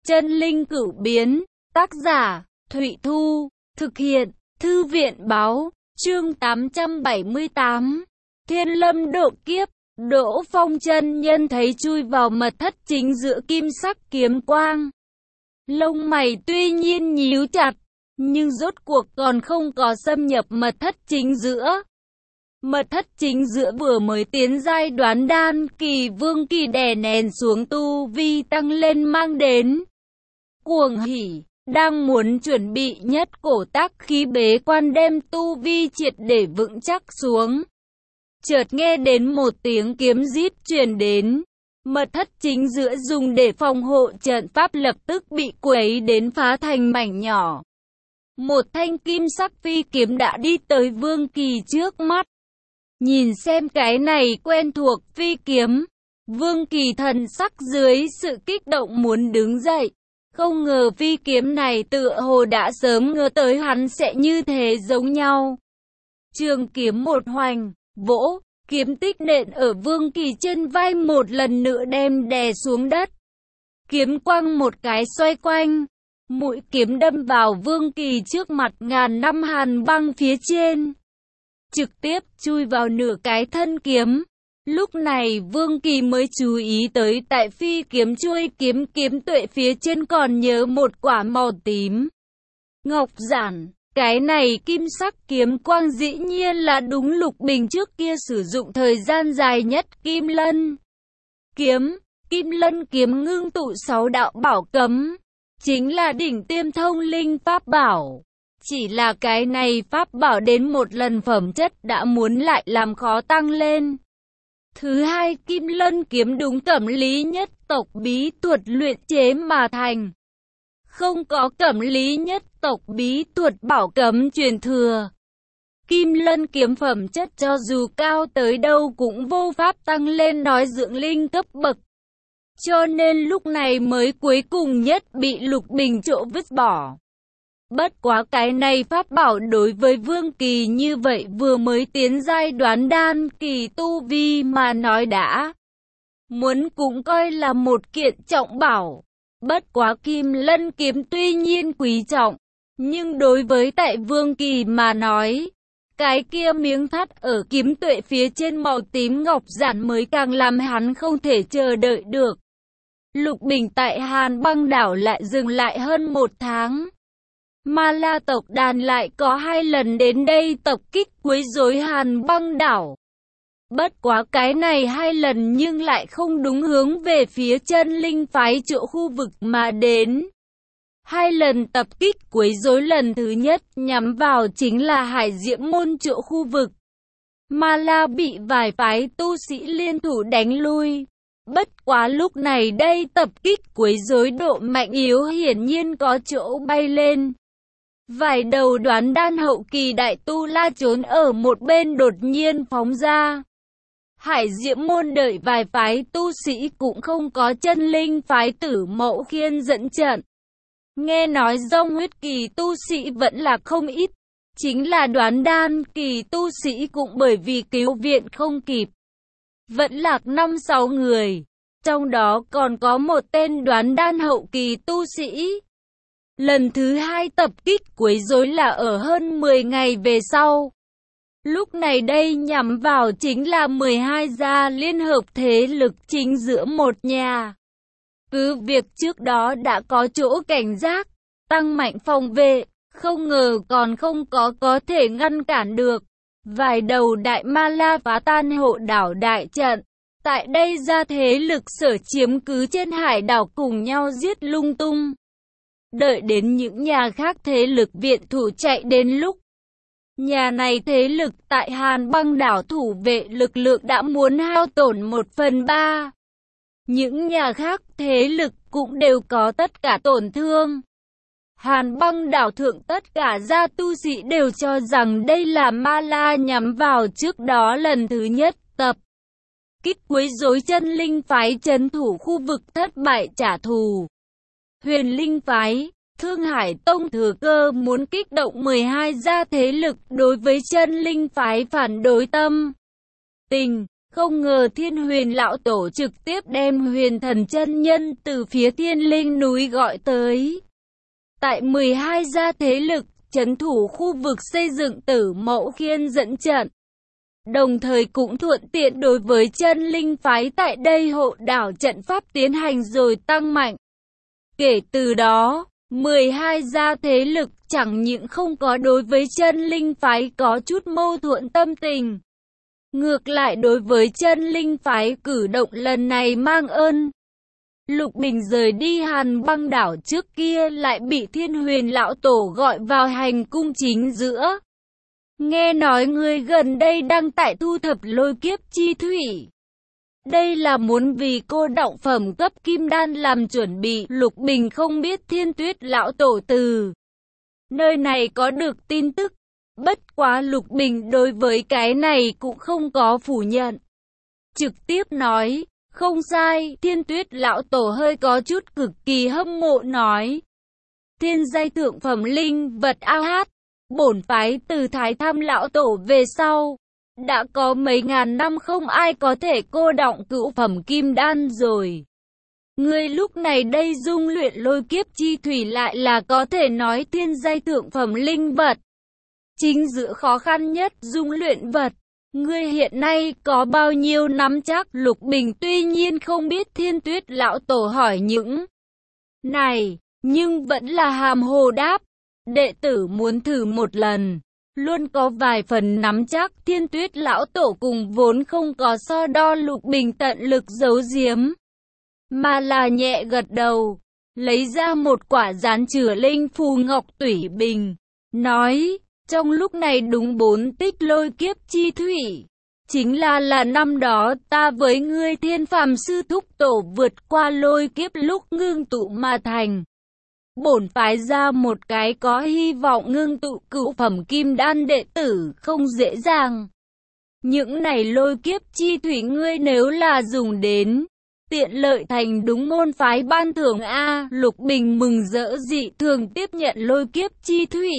Chân linh cửu biến, tác giả, Thụy Thu, thực hiện, Thư viện báo, chương 878. Thiên lâm độ kiếp, Đỗ Phong chân nhân thấy chui vào mật thất chính giữa kim sắc kiếm quang. Lông mày tuy nhiên nhíu chặt, nhưng rốt cuộc còn không có xâm nhập mật thất chính giữa. Mật thất chính giữa vừa mới tiến giai đoán đan kỳ, Vương Kỳ đè nén xuống tu vi tăng lên mang đến cuồng hỉ, đang muốn chuẩn bị nhất cổ tác khí bế quan đem tu vi triệt để vững chắc xuống. Chợt nghe đến một tiếng kiếm rít truyền đến, mật thất chính giữa dùng để phòng hộ trận pháp lập tức bị quấy đến phá thành mảnh nhỏ. Một thanh kim sắc phi kiếm đã đi tới Vương Kỳ trước mắt. Nhìn xem cái này quen thuộc phi kiếm, Vương Kỳ thần sắc dưới sự kích động muốn đứng dậy. Không ngờ phi kiếm này tựa hồ đã sớm ngờ tới hắn sẽ như thế giống nhau. Trường kiếm một hoành, vỗ, kiếm tích nện ở Vương Kỳ trên vai một lần nữa đem đè xuống đất. Kiếm quăng một cái xoay quanh, mũi kiếm đâm vào Vương Kỳ trước mặt ngàn năm hàn băng phía trên, trực tiếp chui vào nửa cái thân kiếm. Lúc này Vương Kỳ mới chú ý tới tại phi kiếm chuôi kiếm tuệ phía trên còn nhớ một quả màu tím ngọc giản. Cái này kim sắc kiếm quang dĩ nhiên là đúng Lục Bình trước kia sử dụng thời gian dài nhất Kim Lân kiếm. Kim Lân kiếm ngưng tụ 6 đạo bảo cấm, chính là đỉnh tiêm thông linh pháp bảo. Chỉ là cái này pháp bảo đến một lần phẩm chất đã muốn lại làm khó tăng lên. Thứ hai, Kim Lân kiếm đúng Cẩm Lý nhất tộc bí thuật luyện chế mà thành. Không có Cẩm Lý nhất tộc bí thuật bảo cấm truyền thừa. Kim Lân kiếm phẩm chất cho dù cao tới đâu cũng vô pháp tăng lên nói dưỡng linh cấp bậc. Cho nên lúc này mới cuối cùng nhất bị Lục Bình trộ vứt bỏ. Bất quá cái này pháp bảo đối với Vương Kỳ như vậy vừa mới tiến giai đoán đan kỳ tu vi mà nói đã muốn cũng coi là một kiện trọng bảo. Bất quá Kim Lân kiếm tuy nhiên quý trọng, nhưng đối với tại Vương Kỳ mà nói, cái kia miếng thắt ở kiếm tuệ phía trên màu tím ngọc giản mới càng làm hắn không thể chờ đợi được. Lục Bình tại Hàn Băng Đảo lại dừng lại hơn 1 tháng. Ma La tộc đàn lại có 2 lần đến đây tập kích quấy rối Hàn Băng Đảo. Bất quá cái này 2 lần nhưng lại không đúng hướng về phía chân linh phái chỗ khu vực mà đến. 2 lần tập kích quấy rối lần thứ nhất nhắm vào chính là Hải Diễm môn chỗ khu vực. Ma La bị vài phái tu sĩ liên thủ đánh lui. Bất quá lúc này đây tập kích quấy rối độ mạnh yếu hiển nhiên có chỗ bay lên. Vài đầu đoán đan hậu kỳ đại tu la trốn ở một bên đột nhiên phóng ra. Hải Diễm môn đợi vài phái tu sĩ cũng không có chân linh phái Tử Mậu Khiên dẫn trận. Nghe nói dông huyết kỳ tu sĩ vẫn là không ít. Chính là đoán đan kỳ tu sĩ cũng bởi vì cứu viện không kịp, vẫn lạc 5-6 người. Trong đó còn có một tên đoán đan hậu kỳ tu sĩ. Lần thứ 2 tập kích quấy rối là ở hơn 10 ngày về sau. Lúc này đây nhắm vào chính là 12 gia liên hợp thế lực chính giữa một nhà. Cứ việc trước đó đã có chỗ cảnh giác, tăng mạnh phòng vệ, không ngờ còn không có thể ngăn cản được. Vài đầu đại ma la phá tan hộ đảo đại trận. Tại đây ra thế lực sở chiếm cứ trên hải đảo cùng nhau giết lung tung. Đợi đến những nhà khác thế lực viện thủ chạy đến lúc nhà này thế lực tại Hàn Băng Đảo thủ vệ lực lượng đã muốn hao tổn 1/3. Những nhà khác thế lực cũng đều có tất cả tổn thương. Hàn Băng Đảo thượng tất cả gia tu sĩ đều cho rằng đây là Ma La nhắm vào trước đó lần thứ nhất tập kích quấy rối chân linh phái trấn thủ khu vực thất bại trả thù. Huyền Linh phái, Thương Hải Tông thừa cơ muốn kích động 12 gia thế lực đối với chân linh phái phản đối tâm tình. Không ngờ Thiên Huyền Lão Tổ trực tiếp đem Huyền Thần chân nhân từ phía Thiên Linh núi gọi tới. Tại 12 gia thế lực, trấn thủ khu vực xây dựng Tử Mẫu Khiên dẫn trận. Đồng thời cũng thuận tiện đối với chân linh phái tại đây hộ đảo trận pháp tiến hành rồi tăng mạnh. Kể từ đó, 12 gia thế lực chẳng những không có đối với chân linh phái có chút mâu thuẫn tâm tình. Ngược lại đối với chân linh phái cử động lần này mang ơn. Lục Bình rời đi Hàn Băng đảo trước kia lại bị Thiên Huyền Lão Tổ gọi vào hành cung chính giữa. Nghe nói ngươi gần đây đang tại thu thập lôi kiếp chi thủy. Đây là muốn vì cô đọng phẩm cấp kim đan làm chuẩn bị. Lục Bình không biết Thiên Tuyết Lão Tổ từ nơi này có được tin tức. Bất quá Lục Bình đối với cái này cũng không có phủ nhận. Trực tiếp nói, không sai, Thiên Tuyết Lão Tổ hơi có chút cực kỳ hâm mộ nói. Thiên giai thượng phẩm linh vật AH, bổn phái từ Thái Tham Lão Tổ về sau. Đã có mấy ngàn năm không ai có thể cô đọng cửu phẩm kim đan rồi. Ngươi lúc này đây dung luyện lôi kiếp chi thủy lại là có thể nói thiên giai thượng phẩm linh vật. Chính giữa khó khăn nhất dung luyện vật. Ngươi hiện nay có bao nhiêu nắm chắc? Lục Bình tuy nhiên không biết Thiên Tuyết Lão Tổ hỏi những này, nhưng vẫn là hàm hồ đáp. Đệ tử muốn thử một lần. Luôn có vài phần nắm chắc. Thiên Tuyết Lão Tổ cùng vốn không có so đo. Lục Bình tận lực giấu giếm, mà là nhẹ gật đầu, lấy ra một quả dán chứa linh phù ngọc tủy bình, nói, trong lúc này đúng 4 tích lôi kiếp chi thủy, chính là năm đó ta với ngươi Thiên Phàm Sư Thúc Tổ vượt qua lôi kiếp lúc ngưng tụ mà thành. Bổn phái ra một cái có hy vọng ngưng tụ cửu phẩm kim đan đệ tử không dễ dàng. Những này lôi kiếp chi thủy ngươi nếu là dùng đến tiện lợi thành đúng môn phái ban thưởng A. Lục Bình mừng rỡ dị thường tiếp nhận lôi kiếp chi thủy.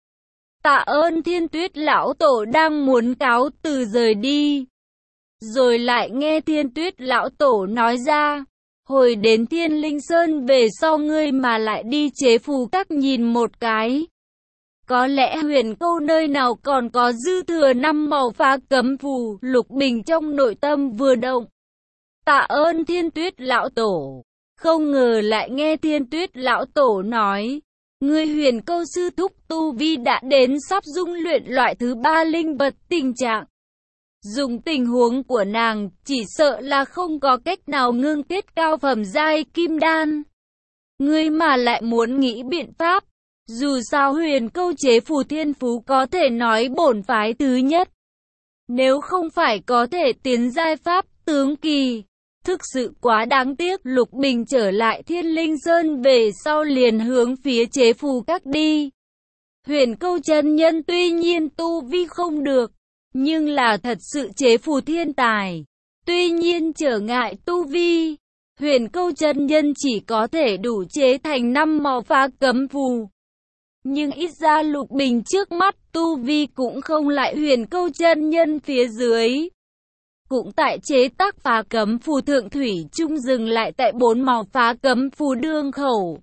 Tạ ơn. Thiên Tuyết Lão Tổ đang muốn cáo từ rời đi. Rồi lại nghe Thiên Tuyết Lão Tổ nói ra, hồi đến Thiên Linh Sơn về sau ngươi mà lại đi chế phù các nhìn một cái. Có lẽ Huyền Câu nơi nào còn có dư thừa 5 màu phá cấm phù. Lục Bình trong nội tâm vừa động. Tạ ơn Thiên Tuyết Lão Tổ. Không ngờ lại nghe Thiên Tuyết Lão Tổ nói, người Huyền Câu sư thúc tu vi đã đến sắp dung luyện loại thứ 3 linh vật. Tình trạng dùng tình huống của nàng, chỉ sợ là không có cách nào ngưng kết cao phẩm giai kim đan. Ngươi mà lại muốn nghĩ biện pháp. Dù sao Huyền Câu chế phù thiên phú có thể nói bổn phái thứ nhất. Nếu không phải có thể tiến giai pháp tướng kỳ, thực sự quá đáng tiếc. Lục Bình trở lại Thiên Linh Sơn về sau liền hướng phía chế phù các đi. Huyền Câu chân nhân tuy nhiên tu vi không được, nhưng là thật sự chế phù thiên tài. Tuy nhiên trở ngại tu vi, Huyền Câu chân nhân chỉ có thể đủ chế thành 5 màu phá cấm phù. Nhưng ít ra Lục Bình trước mắt tu vi cũng không lại Huyền Câu chân nhân phía dưới. Cũng tại chế tác phá cấm phù thượng thủy chung dừng lại tại 4 màu phá cấm phù đương khẩu.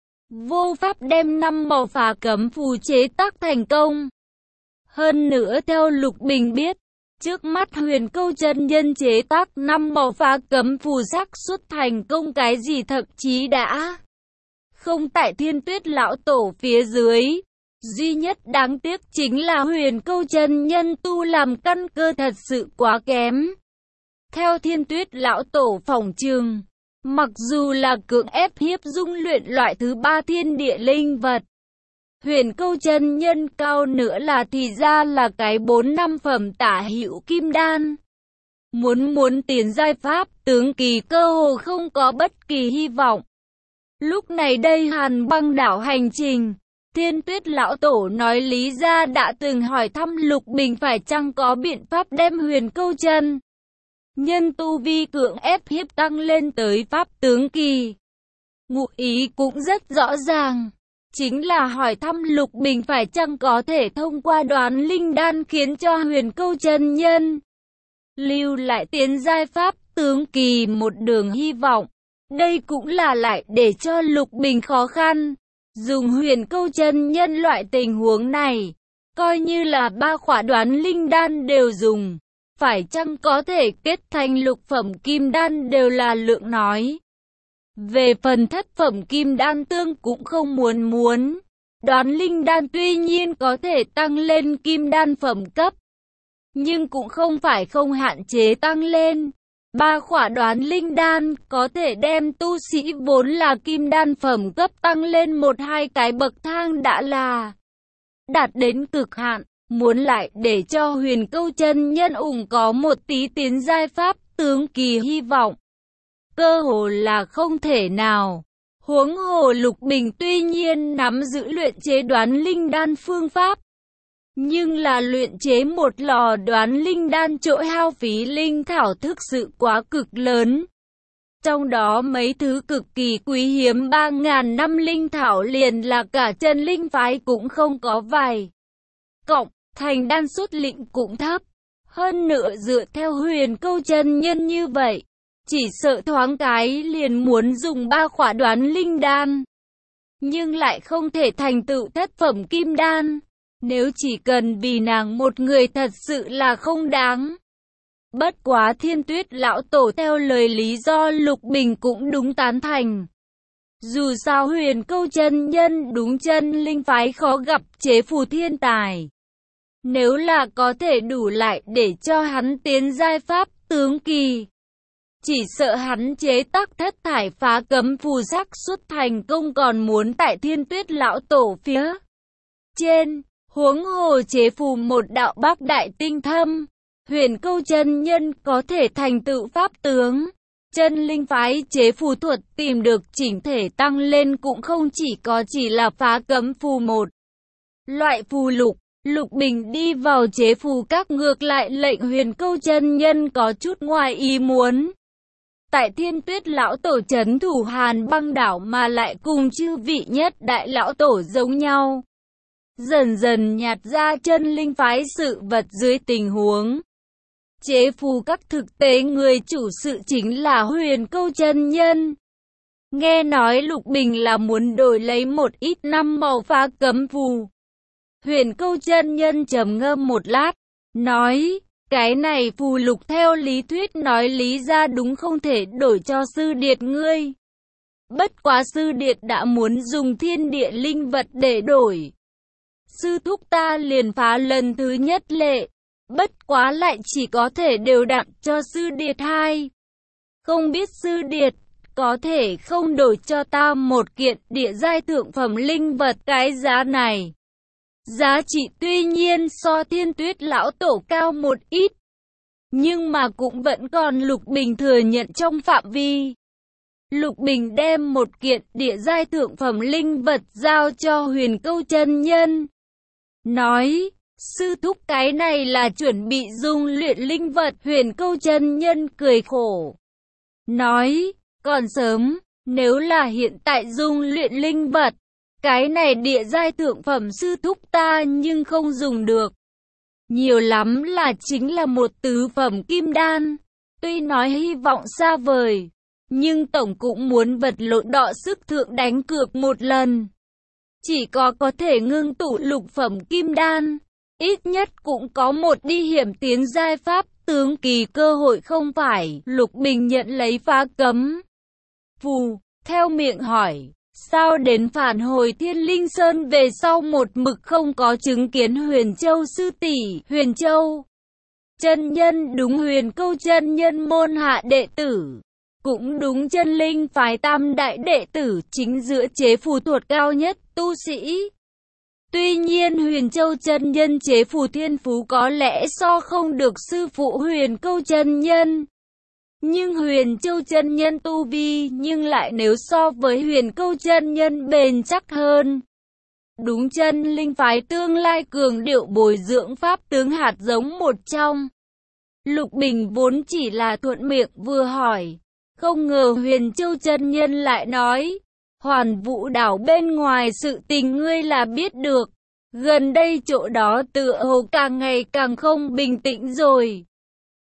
Vô pháp đem 5 màu phá cấm phù chế tác thành công. Hơn nữa theo Lục Bình biết, trước mắt Huyền Câu chân nhân chế tác 5 màu phá cấm phù xác suất thành công cái gì thậm chí đã không tại Thiên Tuyết Lão Tổ phía dưới. Duy nhất đáng tiếc chính là Huyền Câu chân nhân tu làm căn cơ thật sự quá kém. Theo Thiên Tuyết Lão Tổ phỏng trường, mặc dù là cưỡng ép hiếp dung luyện loại thứ 3 thiên địa linh vật, Huyền Câu chân nhân cao nữa là thì ra là cái 4-5 phẩm tả hữu kim đan. Muốn tiến giai pháp tướng kỳ cơ hồ không có bất kỳ hy vọng. Lúc này đây Hàn Băng đảo hành trình, Thiên Tuyết Lão Tổ nói lý ra đã từng hỏi thăm Lục Bình phải chăng có biện pháp đem Huyền Câu chân nhân tu vi cưỡng ép hiếp tăng lên tới pháp tướng kỳ. Ngụ ý cũng rất rõ ràng, chính là hỏi thăm Lục Bình phải chăng có thể thông qua đoán linh đan khiến cho Huyền Câu chân nhân lưu lại tiến giai pháp tướng kỳ một đường hy vọng. Đây cũng là lại để cho Lục Bình khó khăn. Dùng huyền câu chân nhân loại tình huống này, coi như là 3 khỏa đoán linh đan đều dùng. Phải chăng có thể kết thành lục phẩm kim đan đều là lượng nói. Về phần thất phẩm kim đan tương cũng không muốn. Đoán linh đan tuy nhiên có thể tăng lên kim đan phẩm cấp, nhưng cũng không phải không hạn chế tăng lên. 3 khỏa đoán linh đan có thể đem tu sĩ vốn là kim đan phẩm cấp tăng lên 1-2 cái bậc thang đã là đạt đến cực hạn. Muốn lại để cho huyền câu chân nhân ủng có một tí tiến giai pháp tướng kỳ hy vọng, cơ hồ là không thể nào. Huống hồ Lục Bình tuy nhiên nắm giữ luyện chế đoán linh đan phương pháp, nhưng là luyện chế một lò đoán linh đan chỗ hao phí linh thảo thực sự quá cực lớn. Trong đó mấy thứ cực kỳ quý hiếm 3.000 năm linh thảo liền là cả chân linh phái cũng không có vài cộng, thành đan suất lĩnh cũng thấp. Hơn nữa dựa theo huyền câu chân nhân như vậy, chỉ sợ thoáng cái liền muốn dùng 3 khỏa đoán linh đan, nhưng lại không thể thành tựu thất phẩm kim đan. Nếu chỉ cần vì nàng một người thật sự là không đáng. Bất quá Thiên Tuyết lão tổ theo lời lý do Lục Bình cũng đúng tán thành. Dù sao huyền câu chân nhân đúng chân linh phái khó gặp chế phù thiên tài. Nếu là có thể đủ lại để cho hắn tiến giai pháp tướng kỳ, chỉ sợ hắn chế tác thất thải phá cấm phù xác suất thành công còn muốn tại Thiên Tuyết lão tổ phía trên. Huống hồ chế phù một đạo bác đại tinh thâm, huyền câu chân nhân có thể thành tựu pháp tướng. Chân linh phái chế phù thuật tìm được chỉnh thể tăng lên cũng không chỉ là phá cấm phù một loại phù lục. Lục Bình đi vào chế phù các ngược lại lệnh huyền câu chân nhân có chút ngoài ý muốn. Tại Thiên Tuyết lão tổ trấn thủ Hàn Băng đảo mà lại cùng chư vị nhất đại lão tổ giống nhau. Dần dần nhạt ra chân linh phái sự vật dưới tình huống chế phù các thực tế người chủ sự chính là huyền câu chân nhân. Nghe nói Lục Bình là muốn đổi lấy một ít năm màu phá cấm phù. Huyền câu chân nhân trầm ngâm một lát, nói, cái này phù lục theo lý thuyết nói lý ra đúng không thể đổi cho sư điệt ngươi. Bất quá sư điệt đã muốn dùng thiên địa linh vật để đổi. Sư thúc ta liền phá lần thứ nhất lệ, bất quá lại chỉ có thể đều đặn cho sư điệt 2. Không biết sư điệt có thể không đổi cho ta một kiện địa giai thượng phẩm linh vật. Cái giá này, giá trị tuy nhiên so Thiên Tuyết lão tổ cao một ít, nhưng mà cũng vẫn còn Lục Bình thừa nhận trong phạm vi. Lục Bình đem một kiện địa giai thượng phẩm linh vật giao cho huyền câu chân nhân. Nói, sư thúc cái này là chuẩn bị dung luyện linh vật. Huyền câu chân nhân cười khổ. Nói, còn sớm, nếu là hiện tại dung luyện linh vật, cái này địa giai thượng phẩm sư thúc ta nhưng không dùng được. Nhiều lắm là chính là một tứ phẩm kim đan. Tuy nói hy vọng xa vời, nhưng tổng cũng muốn vật lộn đọ sức thượng đánh cược một lần. Chỉ có thể ngưng tụ lục phẩm kim đan, ít nhất cũng có một đi hiểm tiến giai pháp tướng kỳ cơ hội không phải. Lục Bình nhận lấy phá cấm phù, theo miệng hỏi, sao đến phản hồi Thiên Linh Sơn về sau một mực không có chứng kiến Huyền Châu sư tỷ? Huyền Châu chân nhân đúng huyền câu chân nhân môn hạ đệ tử, cũng đúng chân linh phái tam đại đệ tử chính giữa chế phù thuật cao nhất tu sĩ. Tuy nhiên Huyền Châu chân nhân chế phù thiên phú có lẽ so không được sư phụ huyền câu chân nhân, nhưng Huyền Châu chân nhân tu vi nhưng lại nếu so với huyền câu chân nhân bền chắc hơn. Đúng chân linh phái tương lai cường điệu bồi dưỡng pháp tướng hạt giống một trong. Lục Bình vốn chỉ là thuận miệng vừa hỏi, không ngờ Huyền Châu chân nhân lại nói, Hoàn Vũ đảo bên ngoài sự tình ngươi là biết được, gần đây chỗ đó tựa hồ càng ngày càng không bình tĩnh rồi.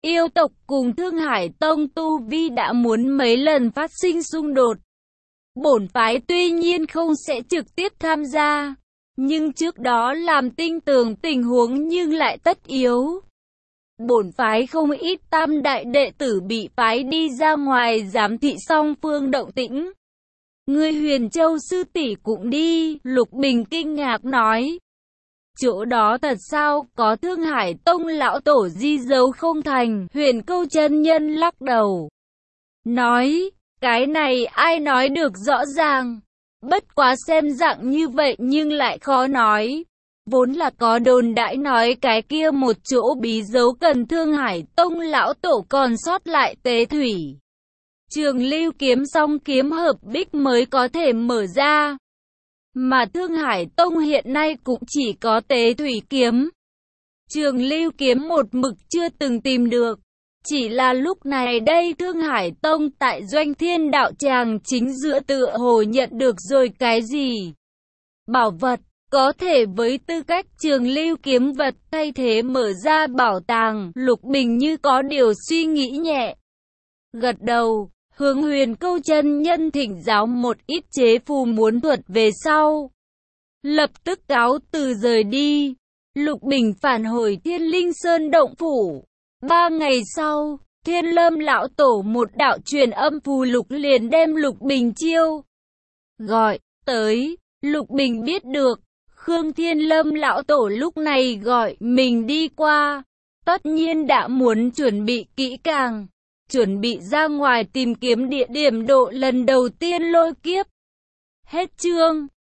Yêu tộc cùng Thương Hải Tông tu vi đã muốn mấy lần phát sinh xung đột. Bổn phái tuy nhiên không sẽ trực tiếp tham gia, nhưng trước đó làm tinh tường tình huống nhưng lại tất yếu. Bổn phái không ít tam đại đệ tử bị phái đi ra ngoài giám thị song phương động tĩnh. Người Huyền Châu sư tỷ cũng đi, Lục Bình kinh ngạc nói. Chỗ đó thật sao, có Thương Hải Tông lão tổ di dấu không thành, Huyền Câu chân nhân lắc đầu. Nói, cái này ai nói được rõ ràng, bất quá xem dạng như vậy nhưng lại khó nói. Vốn là có đồn đãi nói cái kia một chỗ bí dấu cần Thương Hải Tông lão tổ còn sót lại tế thủy. Trường lưu kiếm song kiếm hợp bích mới có thể mở ra. Mà Thương Hải Tông hiện nay cũng chỉ có tế thủy kiếm. Trường lưu kiếm một mực chưa từng tìm được. Chỉ là lúc này đây Thương Hải Tông tại Doanh Thiên Đạo Tràng chính giữa tựa hồ nhận được rồi cái gì? Bảo vật, có thể với tư cách trường lưu kiếm vật thay thế mở ra bảo tàng, Lục Bình như có điều suy nghĩ nhẹ. Gật đầu, hướng Huyền Câu chân nhân thỉnh giáo một ít chế phù muốn thuật về sau. Lập tức cáo từ rời đi, Lục Bình phản hồi Thiên Linh Sơn động phủ. 3 ngày sau, Thiên Lâm lão tổ một đạo truyền âm phù lục liền đem Lục Bình chiêu gọi tới. Lục Bình biết được, Khương Thiên Lâm lão tổ lúc này gọi mình đi qua, tất nhiên đã muốn chuẩn bị kỹ càng, chuẩn bị ra ngoài tìm kiếm địa điểm độ lần đầu tiên lôi kiếp. Hết chương.